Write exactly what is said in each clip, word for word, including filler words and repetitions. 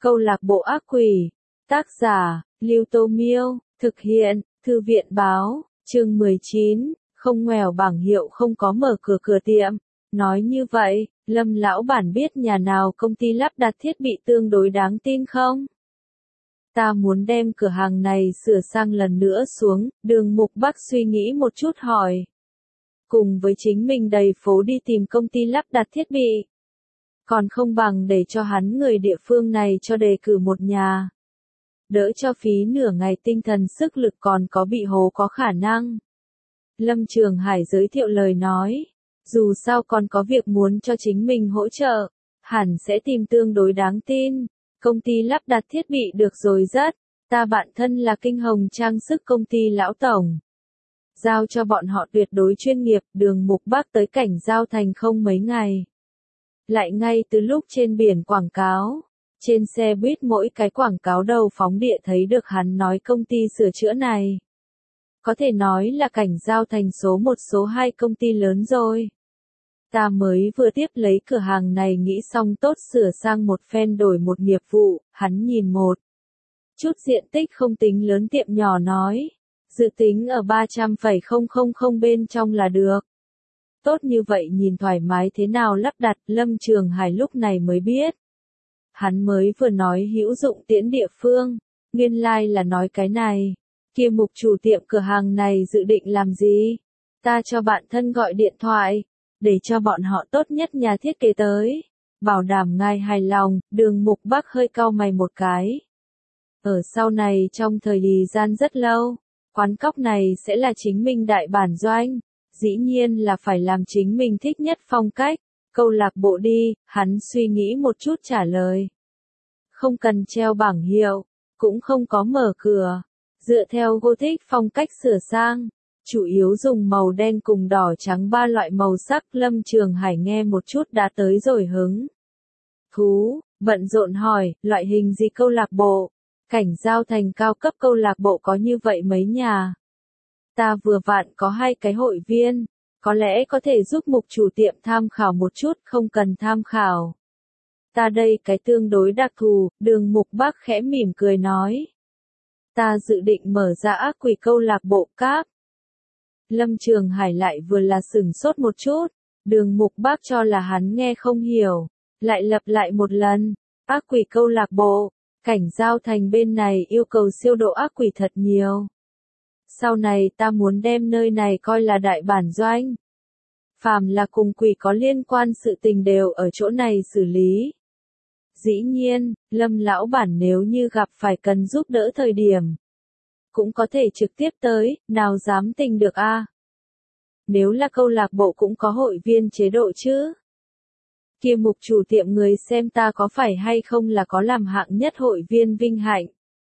Câu lạc bộ ác quỷ. Tác giả, Lưu Tô Miêu, thực hiện, Thư viện Báo, chương mười chín, không ngoèo bảng hiệu không có mở cửa cửa tiệm. Nói như vậy, Lâm lão bản biết nhà nào công ty lắp đặt thiết bị tương đối đáng tin không? Ta muốn đem cửa hàng này sửa sang lần nữa xuống, Đường Mục Bắc suy nghĩ một chút hỏi. Cùng với chính mình đầy phố đi tìm công ty lắp đặt thiết bị. Còn không bằng để cho hắn người địa phương này cho đề cử một nhà. Đỡ cho phí nửa ngày tinh thần sức lực còn có bị hố có khả năng. Lâm Trường Hải giới thiệu lời nói. Dù sao còn có việc muốn cho chính mình hỗ trợ. Hẳn sẽ tìm tương đối đáng tin. Công ty lắp đặt thiết bị được rồi rất. Ta bạn thân là Kinh Hồng trang sức công ty lão tổng. Giao cho bọn họ tuyệt đối chuyên nghiệp. Đường Mục Bắc tới cảnh giao thành không mấy ngày. Lại ngay từ lúc trên biển quảng cáo. Trên xe buýt mỗi cái quảng cáo đầu phóng địa thấy được hắn nói công ty sửa chữa này. Có thể nói là cảnh giao thành số một số hai công ty lớn rồi. Ta mới vừa tiếp lấy cửa hàng này nghĩ xong tốt sửa sang một phen đổi một nghiệp vụ, hắn nhìn một chút diện tích không tính lớn tiệm nhỏ nói. Dự tính ở ba trăm phẩy không không không bên trong là được. Tốt như vậy nhìn thoải mái thế nào lắp đặt, Lâm Trường Hải lúc này mới biết. Hắn mới vừa nói hữu dụng tiễn địa phương, nguyên lai like là nói cái này. Kia Mục chủ tiệm cửa hàng này dự định làm gì? Ta cho bạn thân gọi điện thoại, để cho bọn họ tốt nhất nhà thiết kế tới. Bảo đảm ngài hài lòng, Đường Mục Bắc hơi cau mày một cái. Ở sau này trong thời gian rất lâu, quán cóc này sẽ là chính mình đại bản doanh. Dĩ nhiên là phải làm chính mình thích nhất phong cách. Câu lạc bộ đi, hắn suy nghĩ một chút trả lời. Không cần treo bảng hiệu, cũng không có mở cửa. Dựa theo Gothic phong cách sửa sang, chủ yếu dùng màu đen cùng đỏ trắng ba loại màu sắc. Lâm Trường Hải nghe một chút đã tới rồi hứng thú, bận rộn hỏi, loại hình gì câu lạc bộ? Cảnh giao thành cao cấp câu lạc bộ có như vậy mấy nhà. Ta vừa vặn có hai cái hội viên, có lẽ có thể giúp Mục chủ tiệm tham khảo một chút, không cần tham khảo. Ta đây cái tương đối đặc thù, Đường Mục Bắc khẽ mỉm cười nói. Ta dự định mở ra ác quỷ câu lạc bộ cáp. Lâm Trường Hải lại vừa là sửng sốt một chút, Đường Mục Bắc cho là hắn nghe không hiểu, lại lặp lại một lần, ác quỷ câu lạc bộ, cảnh giao thành bên này yêu cầu siêu độ ác quỷ thật nhiều. Sau này ta muốn đem nơi này coi là đại bản doanh. Phàm là cùng quỷ có liên quan sự tình đều ở chỗ này xử lý. Dĩ nhiên, Lâm lão bản nếu như gặp phải cần giúp đỡ thời điểm, cũng có thể trực tiếp tới, nào dám tình được a? À? Nếu là câu lạc bộ cũng có hội viên chế độ chứ? Kia Mục chủ tiệm người xem ta có phải hay không là có làm hạng nhất hội viên vinh hạnh.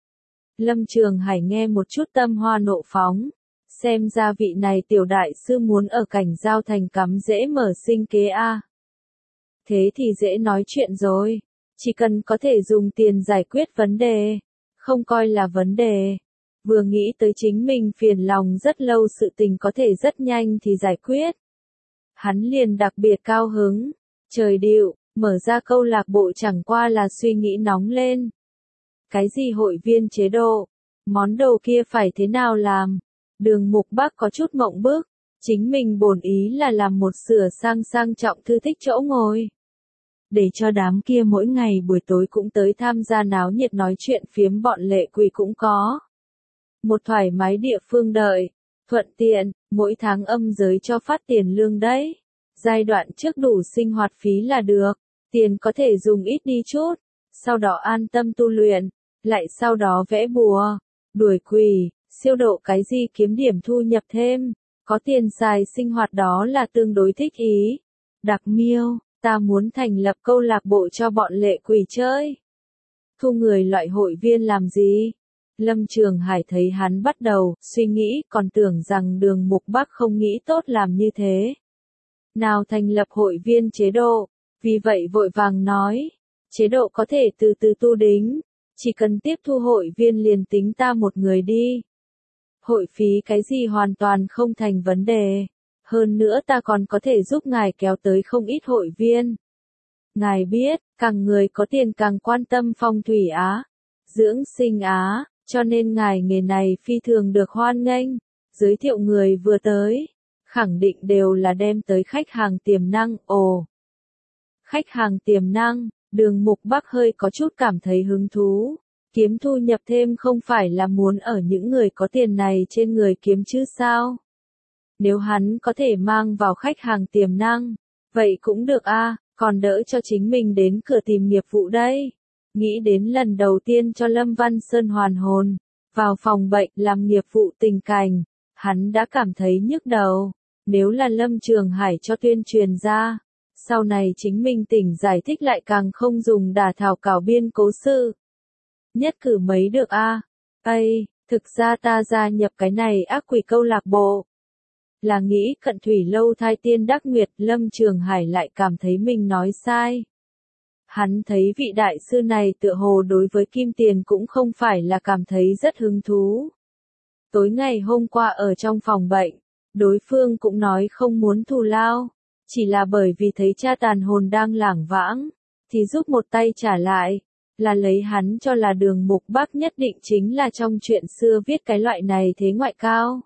Lâm Trường Hải nghe một chút tâm hoa nộ phóng, xem ra vị này tiểu đại sư muốn ở cảnh giao thành cắm dễ mở sinh kế a. À? Thế thì dễ nói chuyện rồi. Chỉ cần có thể dùng tiền giải quyết vấn đề, không coi là vấn đề. Vừa nghĩ tới chính mình phiền lòng rất lâu sự tình có thể rất nhanh thì giải quyết. Hắn liền đặc biệt cao hứng. Trời điệu, mở ra câu lạc bộ chẳng qua là suy nghĩ nóng lên. Cái gì hội viên chế độ? Món đồ kia phải thế nào làm? Đường Mục Bắc có chút mộng bức. Chính mình bổn ý là làm một sửa sang sang trọng thư thích chỗ ngồi. Để cho đám kia mỗi ngày buổi tối cũng tới tham gia náo nhiệt nói chuyện phiếm bọn lệ quỷ cũng có. Một thoải mái địa phương đợi, thuận tiện, mỗi tháng âm giới cho phát tiền lương đấy. Giai đoạn trước đủ sinh hoạt phí là được, tiền có thể dùng ít đi chút, sau đó an tâm tu luyện, lại sau đó vẽ bùa, đuổi quỷ, siêu độ cái gì kiếm điểm thu nhập thêm, có tiền xài sinh hoạt đó là tương đối thích ý. Đặc miêu. Ta muốn thành lập câu lạc bộ cho bọn lệ quỷ chơi. Thu người loại hội viên làm gì? Lâm Trường Hải thấy hắn bắt đầu suy nghĩ, còn tưởng rằng Đường Mục Bắc không nghĩ tốt làm như thế. Nào thành lập hội viên chế độ, vì vậy vội vàng nói, chế độ có thể từ từ tu đính, chỉ cần tiếp thu hội viên liền tính ta một người đi. Hội phí cái gì hoàn toàn không thành vấn đề. Hơn nữa ta còn có thể giúp ngài kéo tới không ít hội viên. Ngài biết, càng người có tiền càng quan tâm phong thủy á, dưỡng sinh á, cho nên ngài nghề này phi thường được hoan nghênh. Giới thiệu người vừa tới, khẳng định đều là đem tới khách hàng tiềm năng. Ồ, khách hàng tiềm năng, Đường Mục Bắc hơi có chút cảm thấy hứng thú. Kiếm thu nhập thêm không phải là muốn ở những người có tiền này trên người kiếm chứ sao? Nếu hắn có thể mang vào khách hàng tiềm năng, vậy cũng được a, còn đỡ cho chính mình đến cửa tìm nghiệp vụ đây. Nghĩ đến lần đầu tiên cho Lâm Văn Sơn hoàn hồn, vào phòng bệnh làm nghiệp vụ tình cảnh, hắn đã cảm thấy nhức đầu. Nếu là Lâm Trường Hải cho tuyên truyền ra, sau này chính mình tỉnh giải thích lại càng không dùng đả thảo cảo biên cố sự. Nhất cử mấy được a? À? Ây, thực ra ta gia nhập cái này ác quỷ câu lạc bộ. Là nghĩ cận thủy lâu thai tiên đắc nguyệt. Lâm Trường Hải lại cảm thấy mình nói sai. Hắn thấy vị đại sư này tựa hồ đối với kim tiền cũng không phải là cảm thấy rất hứng thú. Tối ngày hôm qua ở trong phòng bệnh, đối phương cũng nói không muốn thù lao, chỉ là bởi vì thấy cha tàn hồn đang lảng vãng, thì giúp một tay trả lại, là lấy hắn cho là Đường Mục Bắc nhất định chính là trong chuyện xưa viết cái loại này thế ngoại cao.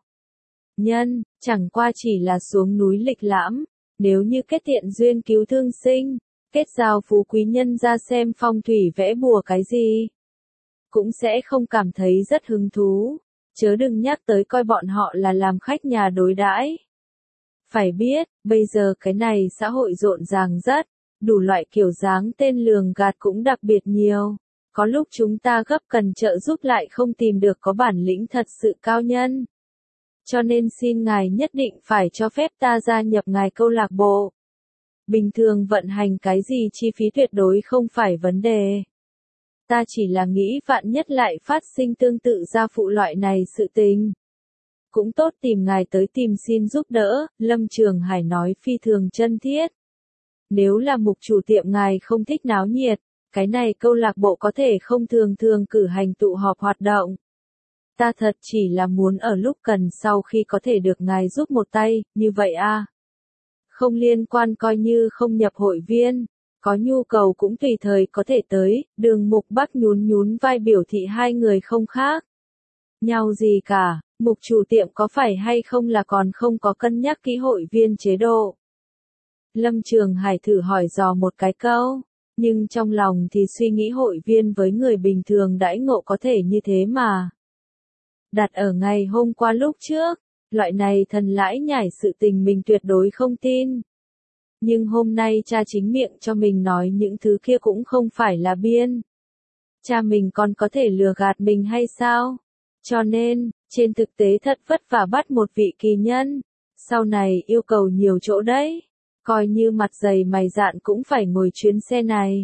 Nhân, chẳng qua chỉ là xuống núi lịch lãm, nếu như kết thiện duyên cứu thương sinh, kết giao phú quý nhân ra xem phong thủy vẽ bùa cái gì, cũng sẽ không cảm thấy rất hứng thú, chớ đừng nhắc tới coi bọn họ là làm khách nhà đối đãi. Phải biết, bây giờ cái này xã hội rộn ràng rất, đủ loại kiểu dáng tên lường gạt cũng đặc biệt nhiều. Có lúc chúng ta gấp cần trợ giúp lại không tìm được có bản lĩnh thật sự cao nhân. Cho nên xin ngài nhất định phải cho phép ta gia nhập ngài câu lạc bộ. Bình thường vận hành cái gì chi phí tuyệt đối không phải vấn đề. Ta chỉ là nghĩ vạn nhất lại phát sinh tương tự gia phụ loại này sự tình. Cũng tốt tìm ngài tới tìm xin giúp đỡ, Lâm Trường Hải nói phi thường chân thiết. Nếu là mục chủ tiệm ngài không thích náo nhiệt, cái này câu lạc bộ có thể không thường thường cử hành tụ họp hoạt động. Ta thật chỉ là muốn ở lúc cần sau khi có thể được ngài giúp một tay, như vậy a. À. Không liên quan coi như không nhập hội viên, có nhu cầu cũng tùy thời có thể tới. Đường Mục Bắc nhún nhún vai biểu thị hai người không khác nhau gì cả. Mục chủ tiệm có phải hay không là còn không có cân nhắc kỹ hội viên chế độ. Lâm Trường Hải thử hỏi dò một cái câu, nhưng trong lòng thì suy nghĩ hội viên với người bình thường đãi ngộ có thể như thế mà. Đặt ở ngày hôm qua lúc trước, loại này thần lãi nhải sự tình mình tuyệt đối không tin. Nhưng hôm nay cha chính miệng cho mình nói những thứ kia cũng không phải là biên. Cha mình còn có thể lừa gạt mình hay sao? Cho nên, trên thực tế thật vất vả bắt một vị kỳ nhân, sau này yêu cầu nhiều chỗ đấy, coi như mặt dày mày dạn cũng phải ngồi chuyến xe này.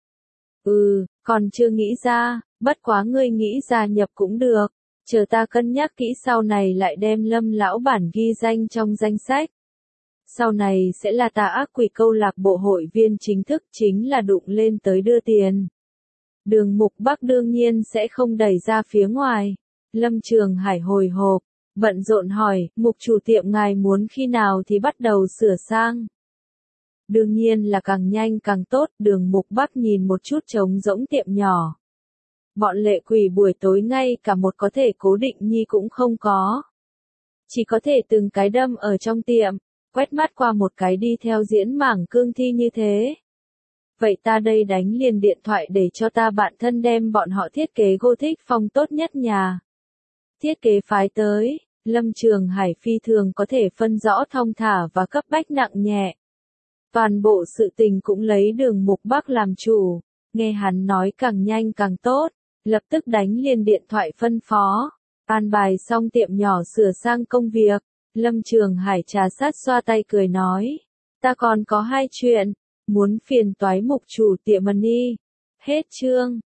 Ừ, còn chưa nghĩ ra, bất quá ngươi nghĩ gia nhập cũng được, chờ ta cân nhắc kỹ sau này lại đem Lâm lão bản ghi danh trong danh sách. Sau này sẽ là ta ác quỷ câu lạc bộ hội viên chính thức, chính là đụng lên tới đưa tiền. Đường Mục Bắc đương nhiên sẽ không đẩy ra phía ngoài. Lâm Trường Hải hồi hộp, bận rộn hỏi, mục chủ tiệm ngài muốn khi nào thì bắt đầu sửa sang. Đương nhiên là càng nhanh càng tốt. Đường Mục Bắc nhìn một chút trống rỗng tiệm nhỏ. Bọn lệ quỷ buổi tối ngay cả một có thể cố định nhi cũng không có. Chỉ có thể từng cái đâm ở trong tiệm, quét mắt qua một cái đi theo diễn mảng cương thi như thế. Vậy ta đây đánh liền điện thoại để cho ta bạn thân đem bọn họ thiết kế Gothic phong tốt nhất nhà. Thiết kế phái tới, Lâm Trường Hải phi thường có thể phân rõ thong thả và cấp bách nặng nhẹ. Toàn bộ sự tình cũng lấy Đường Mục Bắc làm chủ, nghe hắn nói càng nhanh càng tốt, lập tức đánh liền điện thoại phân phó. An bài xong tiệm nhỏ sửa sang công việc, Lâm Trường Hải trà sát xoa tay cười nói, ta còn có hai chuyện, muốn phiền toái mục chủ tiệm Mani. Hết chương.